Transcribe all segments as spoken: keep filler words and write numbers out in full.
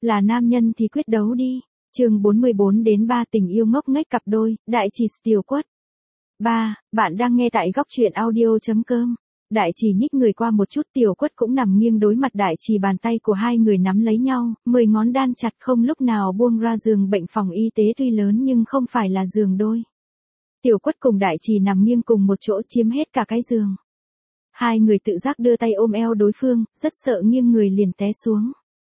Là nam nhân thì quyết đấu đi. Chương bốn mươi bốn đến ba tình yêu ngốc nghếch cặp đôi, Đại Trì Tiểu Quất. ba. Bạn đang nghe tại góc truyện audio chấm com. Đại Trì nhích người qua một chút, Tiểu Quất cũng nằm nghiêng đối mặt Đại Trì, bàn tay của hai người nắm lấy nhau, mười ngón đan chặt không lúc nào buông ra. Giường bệnh phòng y tế tuy lớn nhưng không phải là giường đôi. Tiểu Quất cùng Đại Trì nằm nghiêng cùng một chỗ, chiếm hết cả cái giường. Hai người tự giác đưa tay ôm eo đối phương, rất sợ nghiêng người liền té xuống.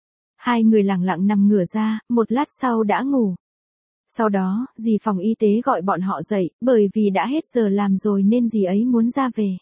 Hai người lặng lặng nằm ngửa ra, một lát sau đã ngủ. Sau đó, dì phòng y tế gọi bọn họ dậy, bởi vì đã hết giờ làm rồi nên dì ấy muốn ra về.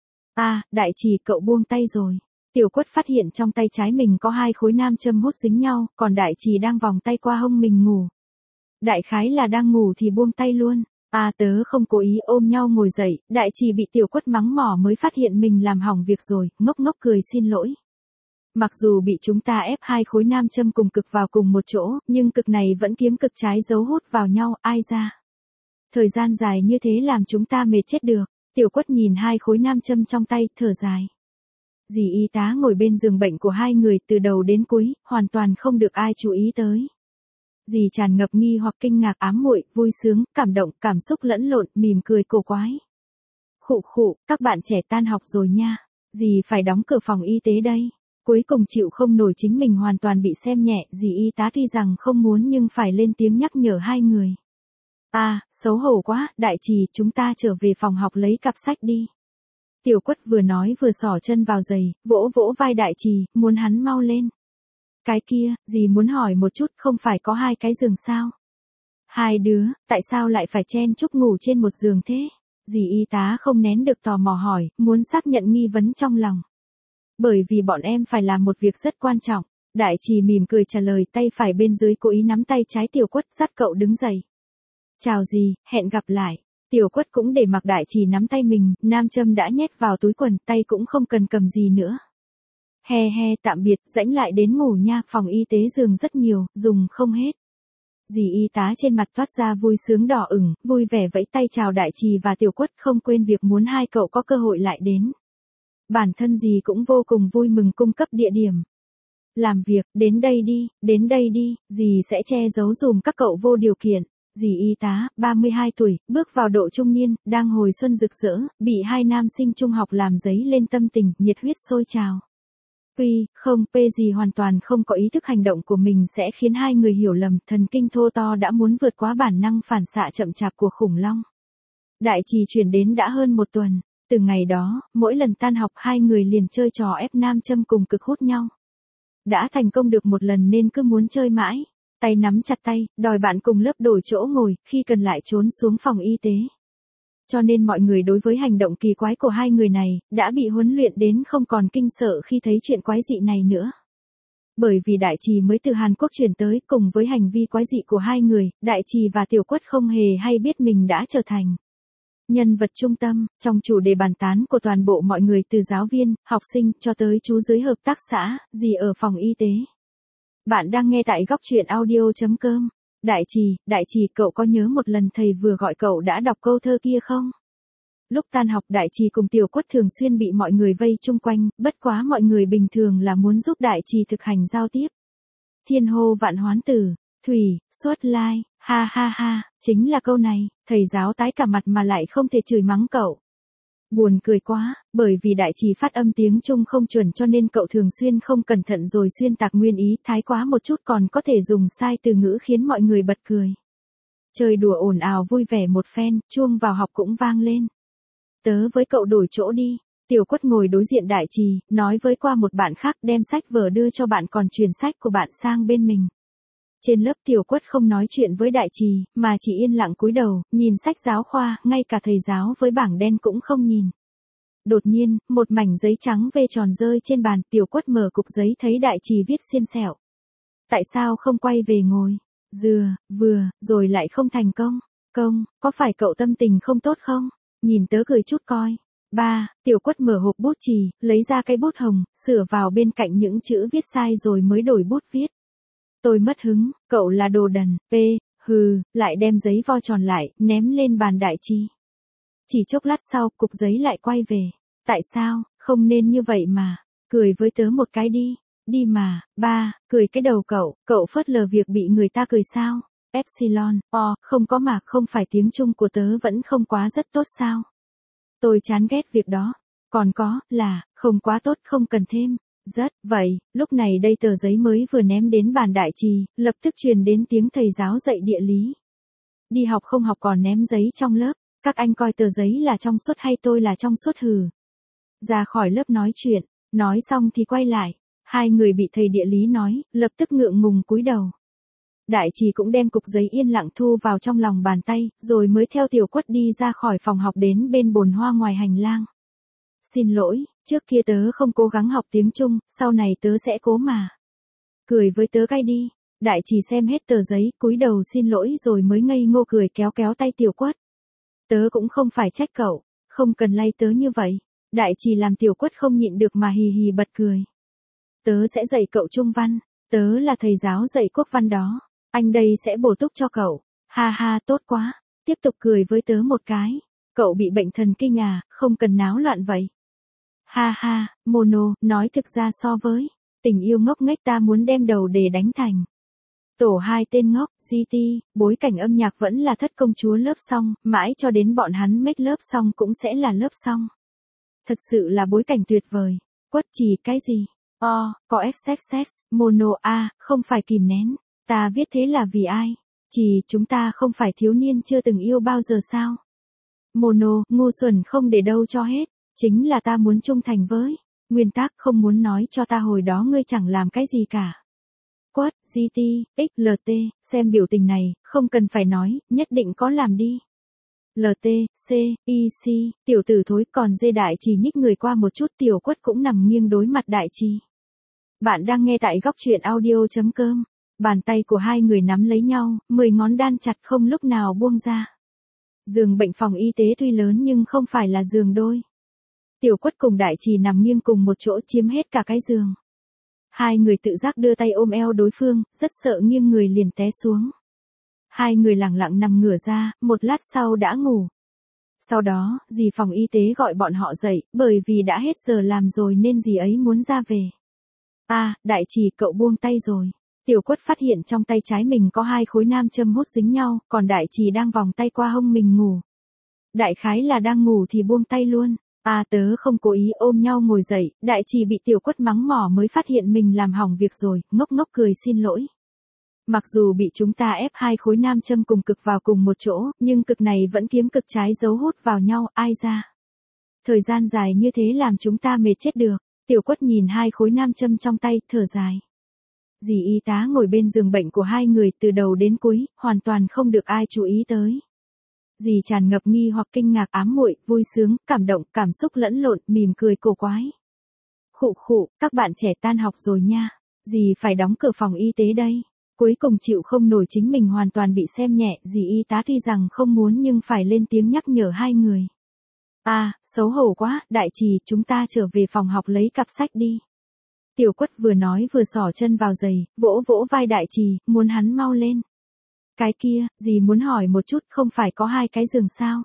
À, Đại Trì, cậu buông tay rồi. Tiểu Quất phát hiện trong tay trái mình có hai khối nam châm hút dính nhau, còn Đại Trì đang vòng tay qua hông mình ngủ. Đại khái là đang ngủ thì buông tay luôn. À, tớ không cố ý. Ôm nhau ngồi dậy, Đại Trì bị Tiểu Quất mắng mỏ mới phát hiện mình làm hỏng việc rồi, ngốc ngốc cười xin lỗi. Mặc dù bị chúng ta ép hai khối nam châm cùng cực vào cùng một chỗ, nhưng cực này vẫn kiếm cực trái dấu hút vào nhau, ai ra. Thời gian dài như thế làm chúng ta mệt chết được. Tiểu Quất nhìn hai khối nam châm trong tay, thở dài. Dì y tá ngồi bên giường bệnh của hai người từ đầu đến cuối, hoàn toàn không được ai chú ý tới. Dì tràn ngập nghi hoặc kinh ngạc, ám muội, vui sướng, cảm động, cảm xúc lẫn lộn, mỉm cười cổ quái. Khụ khụ, các bạn trẻ tan học rồi nha. Dì phải đóng cửa phòng y tế đây. Cuối cùng chịu không nổi chính mình hoàn toàn bị xem nhẹ, dì y tá tuy rằng không muốn nhưng phải lên tiếng nhắc nhở hai người. À, xấu hổ quá, Đại Trì, chúng ta trở về phòng học lấy cặp sách đi. Tiểu Quất vừa nói vừa xỏ chân vào giày, vỗ vỗ vai Đại Trì, muốn hắn mau lên. Cái kia, dì muốn hỏi một chút, không phải có hai cái giường sao? Hai đứa, tại sao lại phải chen chúc ngủ trên một giường thế? Dì y tá không nén được tò mò hỏi, muốn xác nhận nghi vấn trong lòng. Bởi vì bọn em phải làm một việc rất quan trọng. Đại Trì mỉm cười trả lời, tay phải bên dưới cố ý nắm tay trái Tiểu Quất, dắt cậu đứng dậy. Chào dì, hẹn gặp lại. Tiểu Quất cũng để mặc Đại Trì nắm tay mình, nam châm đã nhét vào túi quần, tay cũng không cần cầm gì nữa. He he, tạm biệt, rãnh lại đến ngủ nha, phòng y tế giường rất nhiều, dùng không hết. Dì y tá trên mặt toát ra vui sướng đỏ ửng, vui vẻ vẫy tay chào Đại Trì và Tiểu Quất, không quên việc muốn hai cậu có cơ hội lại đến. Bản thân dì cũng vô cùng vui mừng cung cấp địa điểm. Làm việc, đến đây đi, đến đây đi, dì sẽ che giấu dùm các cậu vô điều kiện. Dì y tá, ba mươi hai tuổi, bước vào độ trung niên, đang hồi xuân rực rỡ, bị hai nam sinh trung học làm dấy lên tâm tình, nhiệt huyết sôi trào. Uy, không, P dì hoàn toàn không có ý thức hành động của mình sẽ khiến hai người hiểu lầm, thần kinh thô to đã muốn vượt quá bản năng phản xạ chậm chạp của khủng long. Đại Trì chuyển đến đã hơn một tuần. Từ ngày đó, mỗi lần tan học hai người liền chơi trò ép nam châm cùng cực hút nhau. Đã thành công được một lần nên cứ muốn chơi mãi. Tay nắm chặt tay, đòi bạn cùng lớp đổi chỗ ngồi, khi cần lại trốn xuống phòng y tế. Cho nên mọi người đối với hành động kỳ quái của hai người này, đã bị huấn luyện đến không còn kinh sợ khi thấy chuyện quái dị này nữa. Bởi vì Đại Trì mới từ Hàn Quốc chuyển tới, cùng với hành vi quái dị của hai người, Đại Trì và Tiểu Quất không hề hay biết mình đã trở thành nhân vật trung tâm, trong chủ đề bàn tán của toàn bộ mọi người, từ giáo viên, học sinh, cho tới chú dưới hợp tác xã, dì ở phòng y tế. Bạn đang nghe tại góc truyện audio chấm com. Đại Trì, Đại Trì, cậu có nhớ một lần thầy vừa gọi cậu đã đọc câu thơ kia không? Lúc tan học Đại Trì cùng Tiểu Quất thường xuyên bị mọi người vây chung quanh, bất quá mọi người bình thường là muốn giúp Đại Trì thực hành giao tiếp. Thiên hô vạn hoán tử, thủy, xuất lai, ha ha ha, chính là câu này, thầy giáo tái cả mặt mà lại không thể chửi mắng cậu. Buồn cười quá, bởi vì Đại Trì phát âm tiếng Trung không chuẩn cho nên cậu thường xuyên không cẩn thận rồi xuyên tạc nguyên ý, thái quá một chút còn có thể dùng sai từ ngữ khiến mọi người bật cười. Chơi đùa ồn ào vui vẻ một phen, chuông vào học cũng vang lên. Tớ với cậu đổi chỗ đi. Tiểu Quất ngồi đối diện Đại Trì, nói với qua một bạn khác, đem sách vở đưa cho bạn còn truyền sách của bạn sang bên mình. Trên lớp Tiểu Quất không nói chuyện với Đại Trì, mà chỉ yên lặng cúi đầu, nhìn sách giáo khoa, ngay cả thầy giáo với bảng đen cũng không nhìn. Đột nhiên, một mảnh giấy trắng vê tròn rơi trên bàn, Tiểu Quất mở cục giấy thấy Đại Trì viết xiên xẹo. Tại sao không quay về ngồi? Dừa, vừa, rồi lại không thành công. Công, có phải cậu tâm tình không tốt không? Nhìn tớ cười chút coi. Ba, Tiểu Quất mở hộp bút chì, lấy ra cái bút hồng, sửa vào bên cạnh những chữ viết sai rồi mới đổi bút viết. Tôi mất hứng, cậu là đồ đần, p, hừ, lại đem giấy vo tròn lại, ném lên bàn Đại Trì. Chỉ chốc lát sau, cục giấy lại quay về. Tại sao, không nên như vậy mà, cười với tớ một cái đi. đi mà, ba, cười cái đầu cậu, cậu phớt lờ việc bị người ta cười sao? Epsilon, o, không có mà, không phải tiếng Trung của tớ vẫn không quá rất tốt sao? Tôi chán ghét việc đó. Còn có, là, không quá tốt, không cần thêm. Rất, vậy, lúc này đây tờ giấy mới vừa ném đến bàn đại trì, lập tức truyền đến tiếng thầy giáo dạy địa lý. Đi học không học còn ném giấy trong lớp, các anh coi tờ giấy là trong suốt hay tôi là trong suốt hừ. Ra khỏi lớp nói chuyện, nói xong thì quay lại, hai người bị thầy địa lý nói, lập tức ngượng ngùng cúi đầu. Đại trì cũng đem cục giấy yên lặng thu vào trong lòng bàn tay, rồi mới theo Tiểu Quất đi ra khỏi phòng học đến bên bồn hoa ngoài hành lang. Xin lỗi, trước kia tớ không cố gắng học tiếng Trung, sau này tớ sẽ cố mà. Cười với tớ cái đi. Đại trì xem hết tờ giấy, cúi đầu xin lỗi rồi mới ngây ngô cười kéo kéo tay Tiểu Quất. Tớ cũng không phải trách cậu, không cần lay tớ như vậy. Đại trì làm Tiểu Quất không nhịn được mà hì hì bật cười. Tớ sẽ dạy cậu Trung văn, tớ là thầy giáo dạy quốc văn đó. Anh đây sẽ bổ túc cho cậu. Ha ha, tốt quá. Tiếp tục cười với tớ một cái. Cậu bị bệnh thần kinh à, không cần náo loạn vậy. Ha ha, Mono, nói thực ra so với tình yêu ngốc nghếch ta muốn đem đầu để đánh thành. Tổ hai tên ngốc, giê tê, bối cảnh âm nhạc vẫn là thất công chúa lớp song, mãi cho đến bọn hắn make lớp xong cũng sẽ là lớp song. Thật sự là bối cảnh tuyệt vời. Quất Trì cái gì? O, có ích ích ích, Mono a, không phải kìm nén. Ta viết thế là vì ai? Trì, chúng ta không phải thiếu niên chưa từng yêu bao giờ sao? Mono, ngu xuẩn không để đâu cho hết. Chính là ta muốn trung thành với nguyên tắc, không muốn nói cho ta hồi đó ngươi chẳng làm cái gì cả. Quất, giê tê, ích lờ tê, xem biểu tình này, không cần phải nói, nhất định có làm đi. lờ tê, C, I, C, tiểu tử thối, còn dê đại trì nhích người qua một chút, Tiểu Quất cũng nằm nghiêng đối mặt đại trì. Bạn đang nghe tại góc truyện audio.com. Bàn tay của hai người nắm lấy nhau, mười ngón đan chặt không lúc nào buông ra. Giường bệnh phòng y tế tuy lớn nhưng không phải là giường đôi. Tiểu Quất cùng đại trì nằm nghiêng cùng một chỗ chiếm hết cả cái giường. Hai người tự giác đưa tay ôm eo đối phương, rất sợ nghiêng người liền té xuống. Hai người lặng lặng nằm ngửa ra, một lát sau đã ngủ. Sau đó, dì phòng y tế gọi bọn họ dậy, bởi vì đã hết giờ làm rồi nên dì ấy muốn ra về. À, đại trì, cậu buông tay rồi. Tiểu Quất phát hiện trong tay trái mình có hai khối nam châm hút dính nhau, còn đại trì đang vòng tay qua hông mình ngủ. Đại khái là đang ngủ thì buông tay luôn. À, tớ không cố ý, ôm nhau ngồi dậy, đại trì bị Tiểu Quất mắng mỏ mới phát hiện mình làm hỏng việc rồi, ngốc ngốc cười xin lỗi. Mặc dù bị chúng ta ép hai khối nam châm cùng cực vào cùng một chỗ, nhưng cực này vẫn kiếm cực trái dấu hút vào nhau, ai ra. Thời gian dài như thế làm chúng ta mệt chết được. Tiểu Quất nhìn hai khối nam châm trong tay, thở dài. Dì y tá ngồi bên giường bệnh của hai người từ đầu đến cuối, hoàn toàn không được ai chú ý tới. Dì tràn ngập nghi hoặc kinh ngạc, ám muội, vui sướng, cảm động, cảm xúc lẫn lộn, mỉm cười cổ quái. Khụ khụ, các bạn trẻ tan học rồi nha. Dì phải đóng cửa phòng y tế đây. Cuối cùng chịu không nổi chính mình hoàn toàn bị xem nhẹ, dì y tá tuy rằng không muốn nhưng phải lên tiếng nhắc nhở hai người. À, xấu hổ quá, đại trì, chúng ta trở về phòng học lấy cặp sách đi. Tiểu Quất vừa nói vừa xỏ chân vào giày, vỗ vỗ vai đại trì, muốn hắn mau lên. Cái kia, dì muốn hỏi một chút, không phải có hai cái giường sao?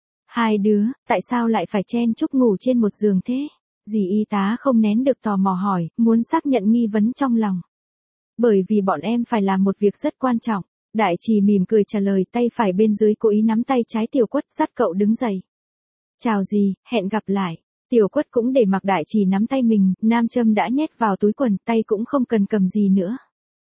Hai đứa, tại sao lại phải chen chúc ngủ trên một giường thế? Dì y tá không nén được tò mò hỏi, muốn xác nhận nghi vấn trong lòng. Bởi vì bọn em phải làm một việc rất quan trọng. Đại trì mỉm cười trả lời, tay phải bên dưới cố ý nắm tay trái Tiểu Quất, dắt cậu đứng dậy. Chào dì, hẹn gặp lại. Tiểu Quất cũng để mặc đại trì nắm tay mình, nam châm đã nhét vào túi quần, tay cũng không cần cầm gì nữa.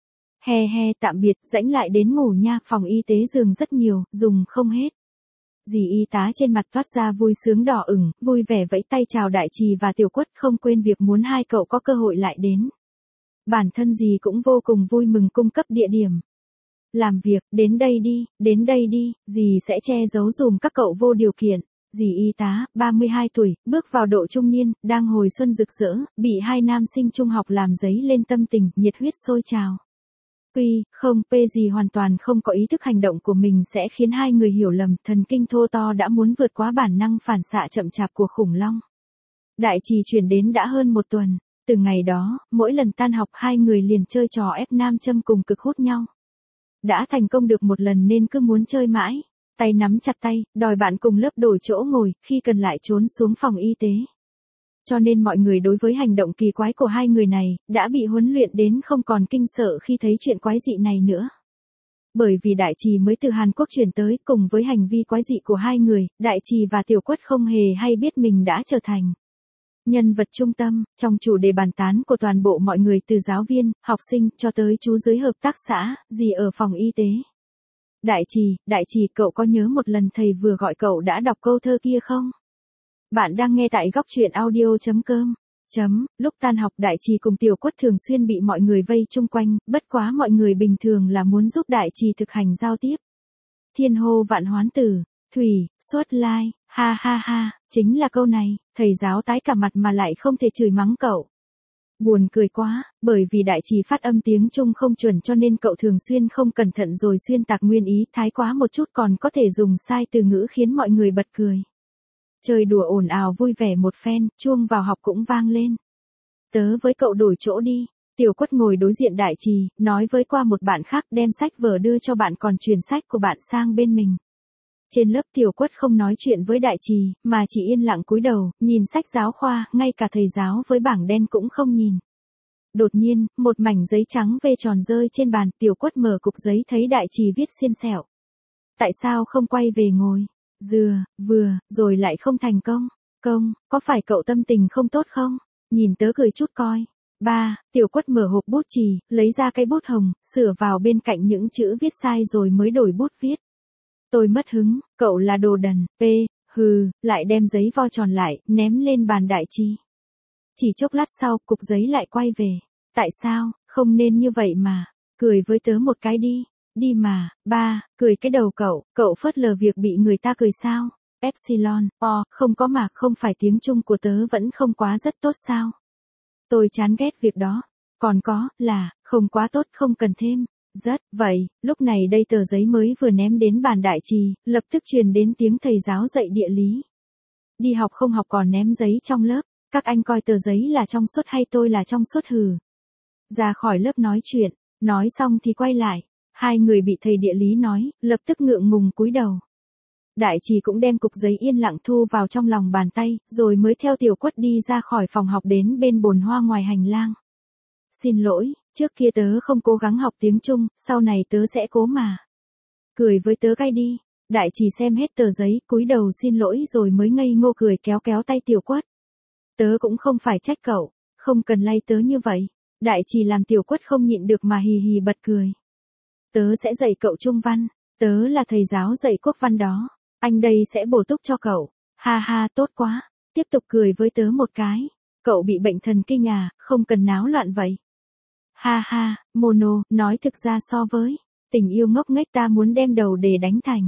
He he, tạm biệt, rãnh lại đến ngủ nha, phòng y tế giường rất nhiều, dùng không hết. Dì y tá trên mặt toát ra vui sướng đỏ ửng, vui vẻ vẫy tay chào đại trì và Tiểu Quất, không quên việc muốn hai cậu có cơ hội lại đến. Bản thân dì cũng vô cùng vui mừng cung cấp địa điểm. Làm việc, đến đây đi, đến đây đi, dì sẽ che giấu dùm các cậu vô điều kiện. Dì y tá, ba mươi hai tuổi, bước vào độ trung niên, đang hồi xuân rực rỡ, bị hai nam sinh trung học làm dấy lên tâm tình, nhiệt huyết sôi trào. Quy, không, P gì hoàn toàn không có ý thức hành động của mình sẽ khiến hai người hiểu lầm, thần kinh thô to đã muốn vượt quá bản năng phản xạ chậm chạp của khủng long. Đại trì chuyển đến đã hơn một tuần, từ ngày đó, mỗi lần tan học hai người liền chơi trò ép nam châm cùng cực hút nhau. Đã thành công được một lần nên cứ muốn chơi mãi, tay nắm chặt tay, đòi bạn cùng lớp đổi chỗ ngồi, khi cần lại trốn xuống phòng y tế. Cho nên mọi người đối với hành động kỳ quái của hai người này, đã bị huấn luyện đến không còn kinh sợ khi thấy chuyện quái dị này nữa. Bởi vì Đại Trì mới từ Hàn Quốc chuyển tới, cùng với hành vi quái dị của hai người, Đại Trì và Tiểu Quất không hề hay biết mình đã trở thành nhân vật trung tâm, trong chủ đề bàn tán của toàn bộ mọi người từ giáo viên, học sinh, cho tới chú dưới hợp tác xã, gì ở phòng y tế. Đại Trì, Đại Trì, cậu có nhớ một lần thầy vừa gọi cậu đã đọc câu thơ kia không? Bạn đang nghe tại góc truyện audio.com. Chấm, lúc tan học Đại Trì cùng Tiểu Quất thường xuyên bị mọi người vây chung quanh, bất quá mọi người bình thường là muốn giúp Đại Trì thực hành giao tiếp. Thiên hô vạn hoán tử, thủy, xuất lai, ha ha ha, chính là câu này, thầy giáo tái cả mặt mà lại không thể chửi mắng cậu. Buồn cười quá, bởi vì Đại Trì phát âm tiếng Trung không chuẩn cho nên cậu thường xuyên không cẩn thận rồi xuyên tạc nguyên ý, thái quá một chút còn có thể dùng sai từ ngữ khiến mọi người bật cười. Chơi đùa ồn ào vui vẻ một phen, chuông vào học cũng vang lên. Tớ với cậu đổi chỗ đi. Tiểu Quất ngồi đối diện Đại Trì, nói với qua một bạn khác đem sách vở đưa cho bạn còn truyền sách của bạn sang bên mình. Trên lớp Tiểu Quất không nói chuyện với Đại Trì, mà chỉ yên lặng cúi đầu, nhìn sách giáo khoa, ngay cả thầy giáo với bảng đen cũng không nhìn. Đột nhiên, một mảnh giấy trắng vê tròn rơi trên bàn, Tiểu Quất mở cục giấy thấy Đại Trì viết xiên xẹo. Tại sao không quay về ngồi? Dừa, vừa, rồi lại không thành công. Công, có phải cậu tâm tình không tốt không? Nhìn tớ cười chút coi. Ba, Tiểu Quất mở hộp bút chì, lấy ra cái bút hồng, sửa vào bên cạnh những chữ viết sai rồi mới đổi bút viết. Tôi mất hứng, cậu là đồ đần, p, hừ, lại đem giấy vo tròn lại, ném lên bàn Đại Trì. Chỉ chốc lát sau, cục giấy lại quay về. Tại sao, không nên như vậy mà. Cười với tớ một cái đi. Đi mà, ba, cười cái đầu cậu, cậu phớt lờ việc bị người ta cười sao? Epsilon, o, không có mà không phải tiếng Trung của tớ vẫn không quá rất tốt sao? Tôi chán ghét việc đó. Còn có, là, không quá tốt không cần thêm. Rất, vậy, lúc này đây tờ giấy mới vừa ném đến bàn Đại Trì, lập tức truyền đến tiếng thầy giáo dạy địa lý. Đi học không học còn ném giấy trong lớp, các anh coi tờ giấy là trong suốt hay tôi là trong suốt hừ. Ra khỏi lớp nói chuyện, nói xong thì quay lại. Hai người bị thầy địa lý nói, lập tức ngượng ngùng cúi đầu. Đại Trì cũng đem cục giấy yên lặng thu vào trong lòng bàn tay, rồi mới theo Tiểu Quất đi ra khỏi phòng học đến bên bồn hoa ngoài hành lang. Xin lỗi, trước kia tớ không cố gắng học tiếng Trung, sau này tớ sẽ cố mà. Cười với tớ cái đi. Đại Trì xem hết tờ giấy, cúi đầu xin lỗi rồi mới ngây ngô cười kéo kéo tay Tiểu Quất. Tớ cũng không phải trách cậu, không cần lay tớ như vậy. Đại Trì làm Tiểu Quất không nhịn được mà hì hì bật cười. Tớ sẽ dạy cậu Trung văn, tớ là thầy giáo dạy quốc văn đó, anh đây sẽ bổ túc cho cậu. Ha ha, tốt quá, tiếp tục cười với tớ một cái. Cậu bị bệnh thần kinh à, không cần náo loạn vậy. Ha ha, Mono, nói thực ra so với tình yêu ngốc nghếch ta muốn đem đầu để đánh thành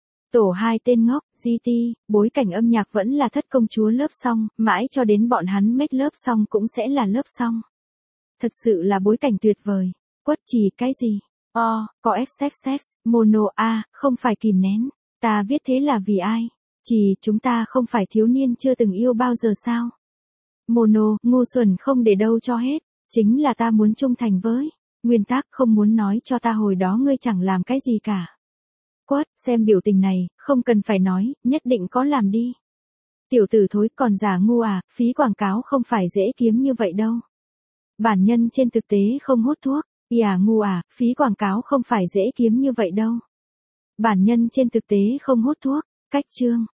tổ hai tên ngốc, giê tê, bối cảnh âm nhạc vẫn là thất công chúa lớp song, mãi cho đến bọn hắn make lớp song cũng sẽ là lớp song. Thật sự là bối cảnh tuyệt vời. Quất Trì cái gì? O, có ét ét ét, Mono a, không phải kìm nén. Ta viết thế là vì ai? Trì, chúng ta không phải thiếu niên chưa từng yêu bao giờ sao? Mono, ngu xuẩn không để đâu cho hết. Chính là ta muốn trung thành với nguyên tắc, không muốn nói cho ta hồi đó ngươi chẳng làm cái gì cả. Quất, xem biểu tình này, không cần phải nói, nhất định có làm đi. Tiểu tử thối còn giả ngu à, phí quảng cáo không phải dễ kiếm như vậy đâu. Bản nhân trên thực tế không hút thuốc. Ìa ngu à, phí quảng cáo không phải dễ kiếm như vậy đâu. Bản nhân trên thực tế không hút thuốc. Cách chương.